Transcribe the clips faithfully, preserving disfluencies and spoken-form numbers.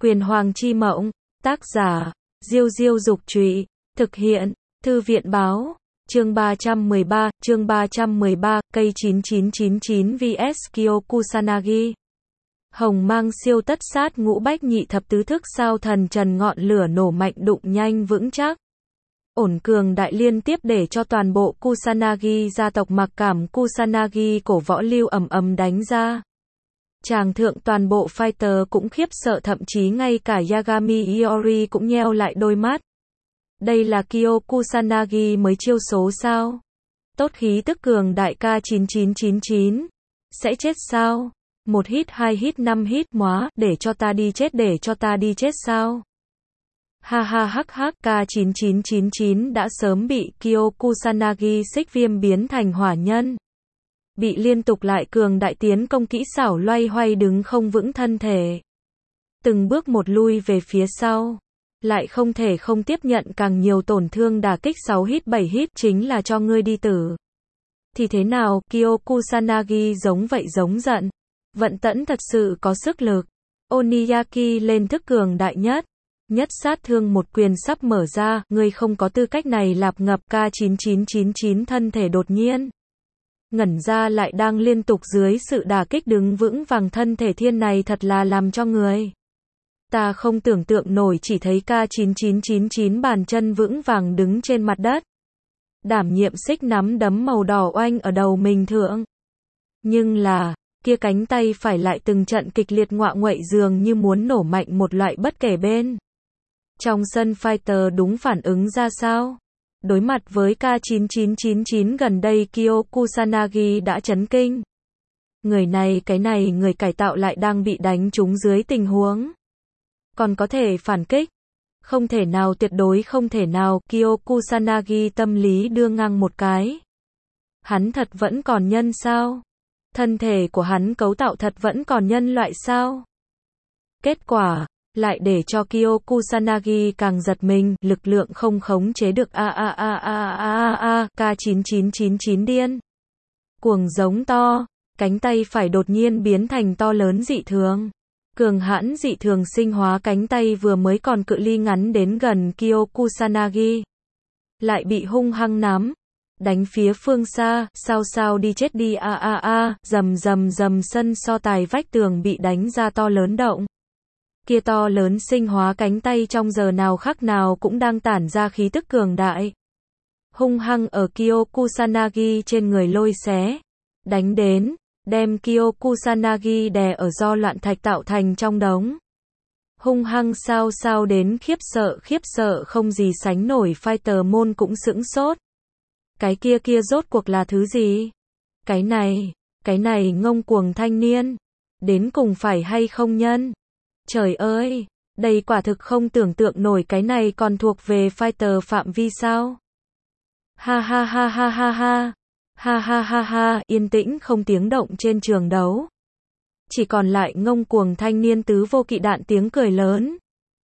Quyền Hoàng Chi Mộng, tác giả, Diêu Diêu Dục Trụy, thực hiện, Thư viện Báo, chương ba trăm mười ba, chương ba trăm mười ba, cây chín chín chín chín vs Kyo Kusanagi. Hồng mang siêu tất sát ngũ bách nhị thập tứ thức sao thần trần ngọn lửa nổ mạnh đụng nhanh vững chắc. Ổn cường đại liên tiếp để cho toàn bộ Kusanagi gia tộc mặc cảm Kusanagi cổ võ lưu ầm ầm đánh ra. Tràng thượng toàn bộ fighter cũng khiếp sợ, thậm chí ngay cả Yagami Iori cũng nheo lại đôi mắt. Đây là Kyo Kusanagi mới chiêu số sao? Tốt khí tức cường đại K chín chín chín chín. Sẽ chết sao? Một hit, hai hit, năm hit, móa, để cho ta đi chết, để cho ta đi chết sao? Ha ha hắc hắc, K chín chín chín chín đã sớm bị Kyo Kusanagi xích viêm biến thành hỏa nhân. Bị liên tục lại cường đại tiến công kỹ xảo loay hoay đứng không vững thân thể. Từng bước một lui về phía sau. Lại không thể không tiếp nhận càng nhiều tổn thương, đả kích sáu hit bảy hit chính là cho ngươi đi tử. Thì thế nào, Kyo Kusanagi giống vậy giống giận. Vận tẫn thật sự có sức lực. Oniyaki lên thức cường đại nhất. Nhất sát thương một quyền sắp mở ra, ngươi không có tư cách này lạp ngập. K chín chín chín chín thân thể đột nhiên ngẩn ra, lại đang liên tục dưới sự đả kích đứng vững vàng, thân thể thiên này thật là làm cho người ta không tưởng tượng nổi. Chỉ thấy K chín chín chín chín bàn chân vững vàng đứng trên mặt đất. Đảm nhiệm xích nắm đấm màu đỏ oanh ở đầu mình thượng. Nhưng là, kia cánh tay phải lại từng trận kịch liệt ngoạ nguậy dường như muốn nổ mạnh một loại bất kể bên. Trong sân fighter đúng phản ứng ra sao? Đối mặt với K chín chín chín chín gần đây, Kyo Kusanagi đã chấn kinh. Người này, cái này người cải tạo lại đang bị đánh trúng dưới tình huống. Còn có thể phản kích? Không thể nào, tuyệt đối không thể nào. Kyo Kusanagi tâm lý đưa ngang một cái. Hắn thật vẫn còn nhân sao? Thân thể của hắn cấu tạo thật vẫn còn nhân loại sao? Kết quả lại để cho Kyo Kusanagi càng giật mình, lực lượng không khống chế được. A a a a a a, K chín chín chín chín điên cuồng giống to, cánh tay phải đột nhiên biến thành to lớn dị thường. Cường hãn dị thường sinh hóa, cánh tay vừa mới còn cự ly ngắn đến gần Kyo Kusanagi, lại bị hung hăng nắm, đánh phía phương xa. Sao sao đi chết đi. A a a, rầm rầm rầm, sân so tài vách tường bị đánh ra to lớn động. Kia to lớn sinh hóa cánh tay trong giờ nào khắc nào cũng đang tản ra khí tức cường đại. Hung hăng ở Kyo Kusanagi trên người lôi xé. Đánh đến, đem Kyo Kusanagi đè ở do loạn thạch tạo thành trong đống. Hung hăng sao sao đến khiếp sợ, khiếp sợ không gì sánh nổi. Fighter môn cũng sững sốt. Cái kia kia rốt cuộc là thứ gì? Cái này, cái này ngông cuồng thanh niên. Đến cùng phải hay không nhân? Trời ơi, đây quả thực không tưởng tượng nổi, cái này còn thuộc về fighter phạm vi sao? Ha ha ha ha ha ha. Ha ha ha ha, yên tĩnh không tiếng động trên trường đấu. Chỉ còn lại ngông cuồng thanh niên tứ vô kỵ đạn tiếng cười lớn.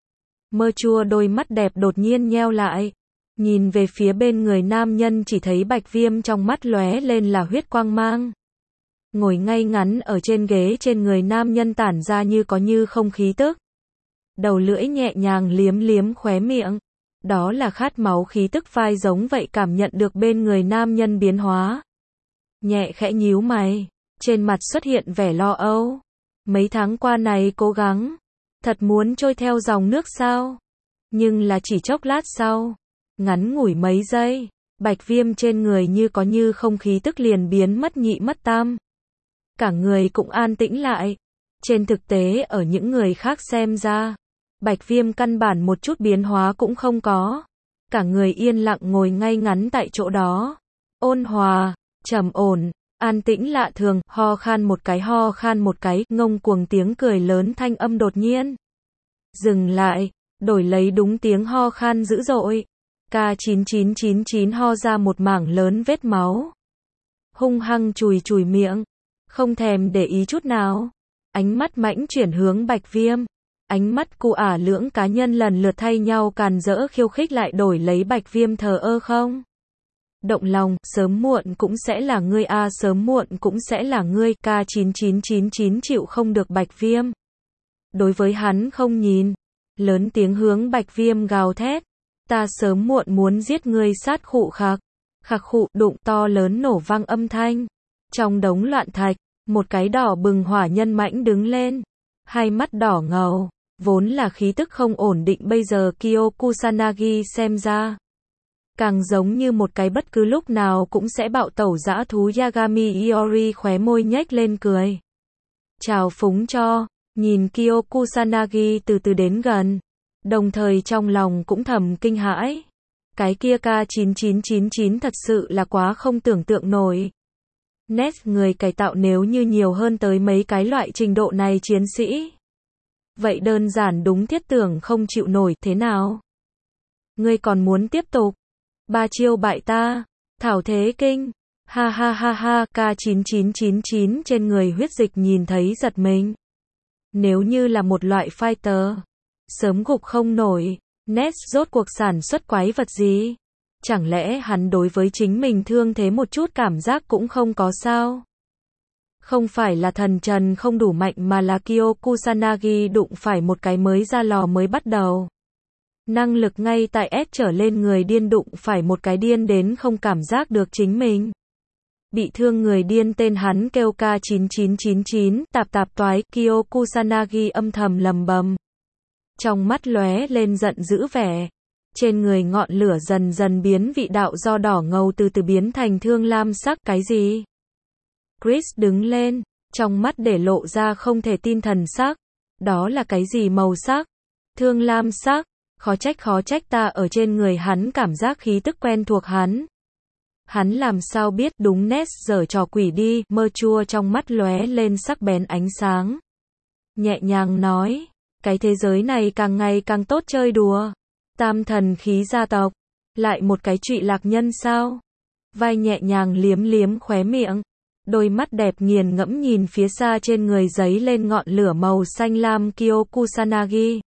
Mơ chua đôi mắt đẹp đột nhiên nheo lại. Nhìn về phía bên người nam nhân, chỉ thấy bạch viêm trong mắt lóe lên là huyết quang mang. Ngồi ngay ngắn ở trên ghế, trên người nam nhân tản ra như có như không khí tức. Đầu lưỡi nhẹ nhàng liếm liếm khóe miệng. Đó là khát máu khí tức phai giống vậy. Cảm nhận được bên người nam nhân biến hóa, nhẹ khẽ nhíu mày, trên mặt xuất hiện vẻ lo âu. Mấy tháng qua này cố gắng, thật muốn trôi theo dòng nước sao? Nhưng là chỉ chốc lát sau, ngắn ngủi mấy giây, bạch viêm trên người như có như không khí tức liền biến mất nhị mất tam. Cả người cũng an tĩnh lại. Trên thực tế ở những người khác xem ra, bạch viêm căn bản một chút biến hóa cũng không có. Cả người yên lặng ngồi ngay ngắn tại chỗ đó. Ôn hòa, trầm ổn, an tĩnh lạ thường. Ho khan một cái, ho khan một cái, ngông cuồng tiếng cười lớn thanh âm đột nhiên dừng lại, đổi lấy đúng tiếng ho khan dữ dội. K chín chín chín chín ho ra một mảng lớn vết máu. Hung hăng chùi chùi miệng, không thèm để ý chút nào. Ánh mắt mãnh chuyển hướng bạch viêm. Ánh mắt cụ ả lưỡng cá nhân lần lượt thay nhau càn rỡ khiêu khích, lại đổi lấy bạch viêm thờ ơ không động lòng. Sớm muộn cũng sẽ là ngươi a, à, sớm muộn cũng sẽ là ngươi. K chín chín chín chín chịu không được bạch viêm đối với hắn không nhìn, lớn tiếng hướng Bạch Viêm gào thét, ta sớm muộn muốn giết ngươi sát khụ khạc, khạc khụ đụng to lớn nổ vang âm thanh, trong đống loạn thạch, một cái đỏ bừng hỏa nhân mãnh đứng lên, hai mắt đỏ ngầu, vốn là khí tức không ổn định bây giờ Kyo Kusanagi xem ra càng giống như một cái bất cứ lúc nào cũng sẽ bạo tẩu dã thú. Yagami Iori khóe môi nhếch lên cười, chào phúng cho, nhìn Kyo Kusanagi từ từ đến gần, đồng thời trong lòng cũng thầm kinh hãi, cái kia K chín chín chín chín thật sự là quá không tưởng tượng nổi. Nét người cải tạo nếu như nhiều hơn tới mấy cái loại trình độ này chiến sĩ, vậy đơn giản đúng thiết tưởng không chịu nổi. Thế nào? Ngươi còn muốn tiếp tục? Ba chiêu bại ta, thảo thế kinh, ha ha ha ha. K chín chín chín chín trên người huyết dịch nhìn thấy giật mình. Nếu như là một loại fighter, sớm gục không nổi. Ness rốt cuộc sản xuất quái vật gì? Chẳng lẽ hắn đối với chính mình thương thế một chút cảm giác cũng không có sao? Không phải là thần trần không đủ mạnh mà là Kyo Kusanagi đụng phải một cái mới ra lò mới bắt đầu. Năng lực ngay tại S trở lên người điên đụng phải một cái điên đến không cảm giác được chính mình. Bị thương người điên tên hắn kêu K chín chín chín chín, tạp tạp toái, Kyo Kusanagi âm thầm lầm bầm. Trong mắt lóe lên giận dữ vẻ. Trên người ngọn lửa dần dần biến vị đạo do đỏ ngầu từ từ biến thành thương lam sắc. Cái gì? Chris đứng lên, trong mắt để lộ ra không thể tin thần sắc. Đó là cái gì màu sắc? Thương lam sắc. Khó trách khó trách ta ở trên người hắn cảm giác khí tức quen thuộc hắn. Hắn làm sao biết đúng Ness giở trò quỷ đi, mơ chua trong mắt lóe lên sắc bén ánh sáng. Nhẹ nhàng nói, cái thế giới này càng ngày càng tốt chơi đùa. Tam thần khí gia tộc, lại một cái trụy lạc nhân sao? Vai nhẹ nhàng liếm liếm khóe miệng, đôi mắt đẹp nghiền ngẫm nhìn phía xa trên người giấy lên ngọn lửa màu xanh lam Kyo Kusanagi.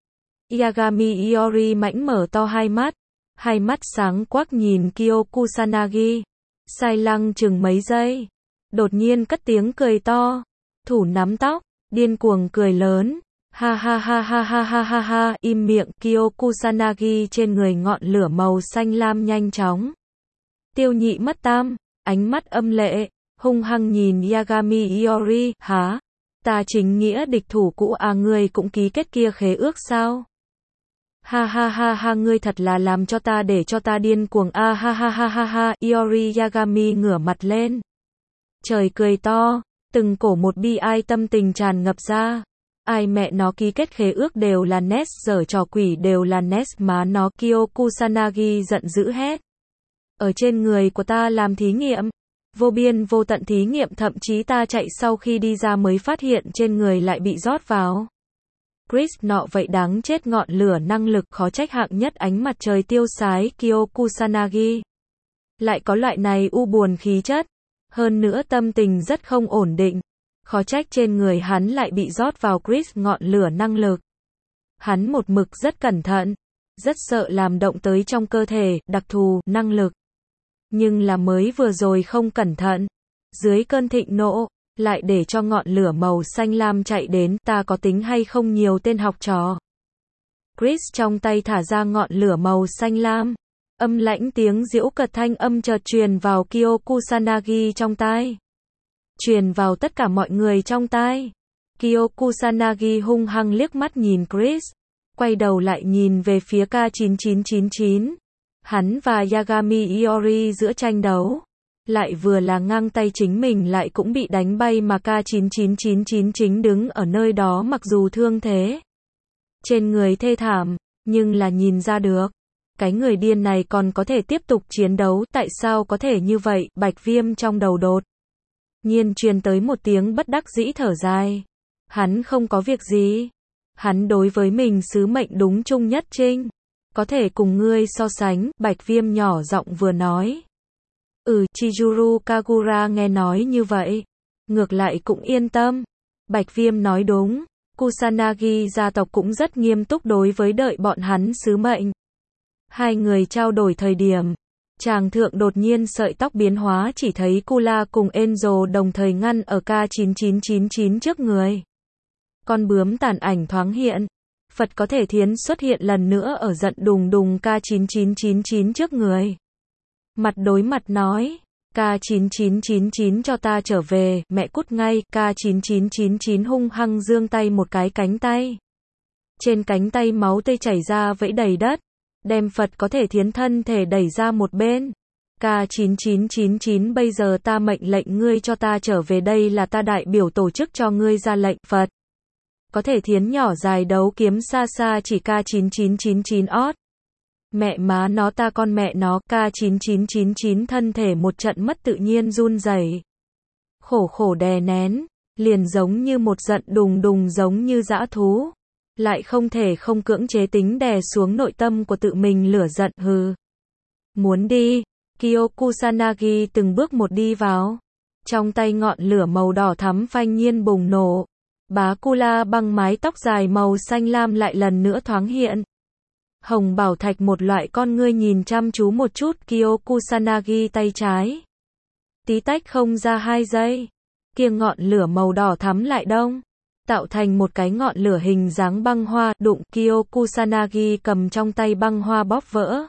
Yagami Iori mãnh mở to hai mắt, hai mắt sáng quắc nhìn Kyo Kusanagi, sai lăng chừng mấy giây, đột nhiên cất tiếng cười to, thủ nắm tóc, điên cuồng cười lớn. Ha ha ha ha ha ha ha ha, im miệng. Kyo Kusanagi trên người ngọn lửa màu xanh lam nhanh chóng tiêu nhị mất tam, ánh mắt âm lệ, hung hăng nhìn Yagami Iori, hả? Ta chính nghĩa địch thủ cũ à, ngươi cũng ký kết kia khế ước sao? Ha ha ha ha, ngươi thật là làm cho ta để cho ta điên cuồng a à, ha ha ha ha ha. Iori Yagami ngửa mặt lên, trời cười to, từng cổ một bi ai tâm tình tràn ngập ra. Ai mẹ nó ký kết khế ước đều là Ness, giở trò quỷ đều là Ness má nó. Kyo Kusanagi giận dữ hét. Ở trên người của ta làm thí nghiệm, vô biên vô tận thí nghiệm, thậm chí ta chạy sau khi đi ra mới phát hiện trên người lại bị rót vào. Chris nọ vậy đáng chết, ngọn lửa năng lực khó trách hạng nhất ánh mặt trời tiêu sái. Kyo Kusanagi lại có loại này u buồn khí chất, hơn nữa tâm tình rất không ổn định. Khó trách trên người hắn lại bị rót vào Chris ngọn lửa năng lực. Hắn một mực rất cẩn thận, rất sợ làm động tới trong cơ thể, đặc thù, năng lực. Nhưng là mới vừa rồi không cẩn thận, dưới cơn thịnh nộ, lại để cho ngọn lửa màu xanh lam chạy đến, ta có tính hay không nhiều tên học trò. Chris trong tay thả ra ngọn lửa màu xanh lam, âm lãnh tiếng giễu cợt thanh âm chợt truyền vào Kyo Kusanagi trong tai. Truyền vào tất cả mọi người trong tai. Kyo Kusanagi hung hăng liếc mắt nhìn Chris, quay đầu lại nhìn về phía K chín chín chín chín. Hắn và Yagami Iori giữa tranh đấu, lại vừa là ngang tay chính mình lại cũng bị đánh bay mà K chín chín chín chín chính đứng ở nơi đó mặc dù thương thế trên người thê thảm, nhưng là nhìn ra được, cái người điên này còn có thể tiếp tục chiến đấu, tại sao có thể như vậy? Bạch Viêm trong đầu đột nhiên truyền tới một tiếng bất đắc dĩ thở dài. Hắn không có việc gì. Hắn đối với mình sứ mệnh đúng chung nhất trinh. Có thể cùng ngươi so sánh, Bạch Viêm nhỏ giọng vừa nói. Ừ, Chizuru Kagura nghe nói như vậy, ngược lại cũng yên tâm. Bạch Viêm nói đúng, Kusanagi gia tộc cũng rất nghiêm túc đối với đợi bọn hắn sứ mệnh. Hai người trao đổi thời điểm, Tràng thượng đột nhiên sợi tóc biến hóa, chỉ thấy Kula cùng Enzo đồng thời ngăn ở K chín chín chín chín trước người. Con bướm tàn ảnh thoáng hiện. Phật có thể thiến xuất hiện lần nữa ở giận đùng đùng K chín chín chín chín trước người. Mặt đối mặt nói, K chín chín chín chín cho ta trở về, mẹ cút ngay, K chín chín chín chín hung hăng giương tay một cái cánh tay. Trên cánh tay máu tươi chảy ra vẫy đầy đất, đem Phật có thể thiến thân thể đẩy ra một bên. K chín chín chín chín bây giờ ta mệnh lệnh ngươi cho ta trở về, đây là ta đại biểu tổ chức cho ngươi ra lệnh. Phật có thể thiến nhỏ dài đấu kiếm xa xa chỉ K chín chín chín chín ót. Mẹ má nó ta con mẹ nó, K chín chín chín chín thân thể một trận mất tự nhiên run rẩy. Khổ khổ đè nén, liền giống như một giận đùng đùng giống như dã thú. Lại không thể không cưỡng chế tính đè xuống nội tâm của tự mình lửa giận hừ. Muốn đi, Kyo Kusanagi từng bước một đi vào. Trong tay ngọn lửa màu đỏ thắm phanh nhiên bùng nổ. Bá Kula băng mái tóc dài màu xanh lam lại lần nữa thoáng hiện. Hồng bảo thạch một loại con ngươi nhìn chăm chú một chút Kyo Kusanagi tay trái. Tí tách không ra hai giây. Kia ngọn lửa màu đỏ thắm lại đông. Tạo thành một cái ngọn lửa hình dáng băng hoa, đụng Kyo Kusanagi cầm trong tay băng hoa bóp vỡ.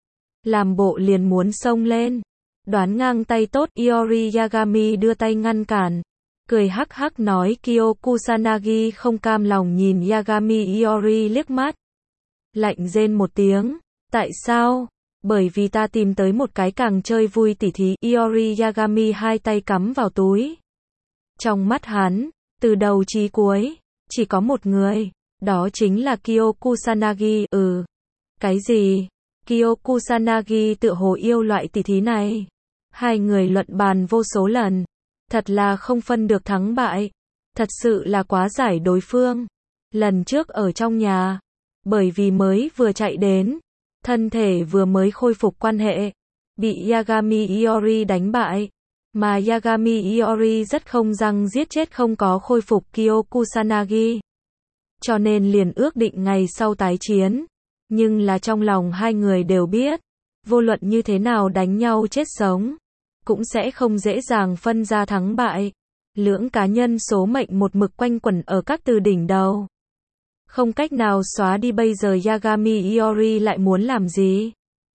Làm bộ liền muốn xông lên. Đoán ngang tay tốt, Iori Yagami đưa tay ngăn cản. Cười hắc hắc nói Kyo Kusanagi không cam lòng nhìn Yagami Iori liếc mắt. Lạnh rên một tiếng. Tại sao? Bởi vì ta tìm tới một cái càng chơi vui tỉ thí. Iori Yagami hai tay cắm vào túi. Trong mắt hắn, từ đầu chí cuối, chỉ có một người. Đó chính là Kyo Kusanagi. Ừ. Cái gì? Kyo Kusanagi tự hồ yêu loại tỉ thí này. Hai người luận bàn vô số lần. Thật là không phân được thắng bại. Thật sự là quá giải đối phương. Lần trước ở trong nhà. Bởi vì mới vừa chạy đến. Thân thể vừa mới khôi phục quan hệ. Bị Yagami Iori đánh bại. Mà Yagami Iori rất không răng giết chết không có khôi phục Kyo Kusanagi. Cho nên liền ước định ngày sau tái chiến. Nhưng là trong lòng hai người đều biết. Vô luận như thế nào đánh nhau chết sống. Cũng sẽ không dễ dàng phân ra thắng bại. Lưỡng cá nhân số mệnh một mực quanh quẩn ở các từ đỉnh đầu. Không cách nào xóa đi, bây giờ Yagami Iori lại muốn làm gì?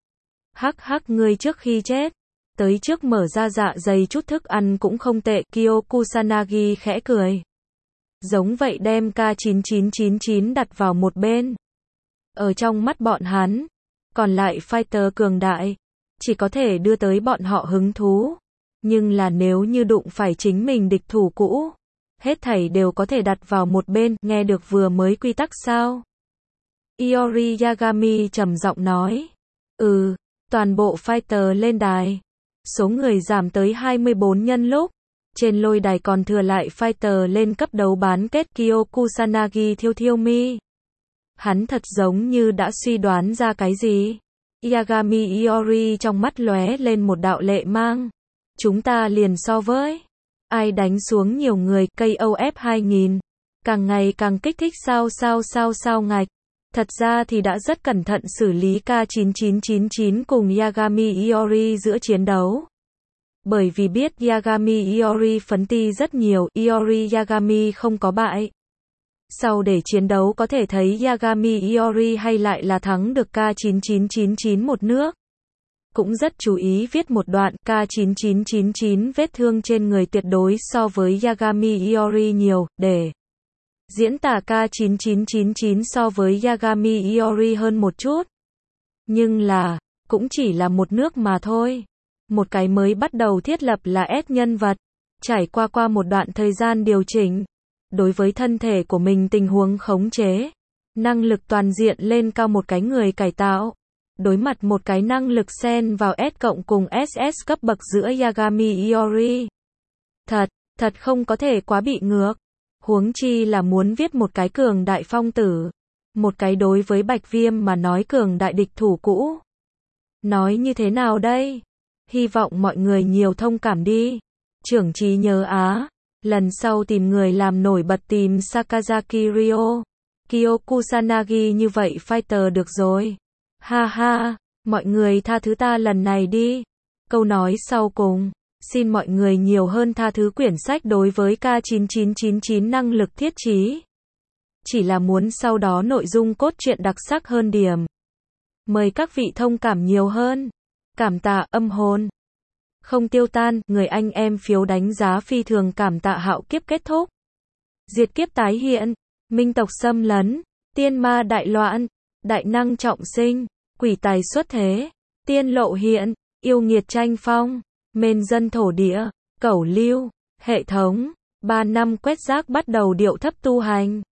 Hắc hắc, ngươi trước khi chết. Tới trước mở ra dạ dày chút thức ăn cũng không tệ. Kyo Kusanagi khẽ cười. Giống vậy đem K chín chín chín chín đặt vào một bên. Ở trong mắt bọn hắn. Còn lại fighter cường đại. Chỉ có thể đưa tới bọn họ hứng thú. Nhưng là nếu như đụng phải chính mình địch thủ cũ. Hết thảy đều có thể đặt vào một bên. Nghe được vừa mới quy tắc sao? Iori Yagami trầm giọng nói. Ừ. Toàn bộ fighter lên đài. Số người giảm tới hai mươi bốn nhân lúc. Trên lôi đài còn thừa lại fighter lên cấp đấu bán kết. Kyo Kusanagi thiêu thiêu mi. Hắn thật giống như đã suy đoán ra cái gì. Yagami Iori trong mắt lóe lên một đạo lệ mang. Chúng ta liền so với. Ai đánh xuống nhiều người. K O F hai nghìn. Càng ngày càng kích thích sao sao sao sao ngạch. Thật ra thì đã rất cẩn thận xử lý K chín chín chín chín cùng Yagami Iori giữa chiến đấu. Bởi vì biết Yagami Iori phấn ti rất nhiều, Iori Yagami không có bại. Sau để chiến đấu có thể thấy Yagami Iori hay lại là thắng được K chín chín chín chín một nước. Cũng rất chú ý viết một đoạn K chín chín chín chín vết thương trên người tuyệt đối so với Yagami Iori nhiều, để diễn tả K chín chín chín chín so với Yagami Iori hơn một chút. Nhưng là, cũng chỉ là một nước mà thôi. Một cái mới bắt đầu thiết lập là S nhân vật. Trải qua qua một đoạn thời gian điều chỉnh. Đối với thân thể của mình tình huống khống chế. Năng lực toàn diện lên cao một cái người cải tạo. Đối mặt một cái năng lực xen vào S cộng cùng ét ét cấp bậc giữa Yagami Iori. Thật, thật không có thể quá bị ngược. Huống chi là muốn viết một cái cường đại phong tử. Một cái đối với Bạch Viêm mà nói cường đại địch thủ cũ. Nói như thế nào đây? Hy vọng mọi người nhiều thông cảm đi. Trưởng trí nhớ Á. Lần sau tìm người làm nổi bật tìm Sakazaki Ryo. Kyo Kusanagi như vậy fighter được rồi. Ha ha, mọi người tha thứ ta lần này đi. Câu nói sau cùng. Xin mọi người nhiều hơn tha thứ quyển sách đối với K chín chín chín chín năng lực thiết trí. chỉ là muốn sau đó nội dung cốt truyện đặc sắc hơn điểm. Mời các vị thông cảm nhiều hơn. Cảm tạ âm hồn. Không tiêu tan, người anh em phiếu đánh giá phi thường cảm tạ hạo kiếp kết thúc. Diệt kiếp tái hiện, minh tộc xâm lấn, tiên ma đại loạn, đại năng trọng sinh, quỷ tài xuất thế, tiên lộ hiện, yêu nghiệt tranh phong, mền dân thổ địa, cẩu lưu, hệ thống, ba năm quét rác bắt đầu điệu thấp tu hành.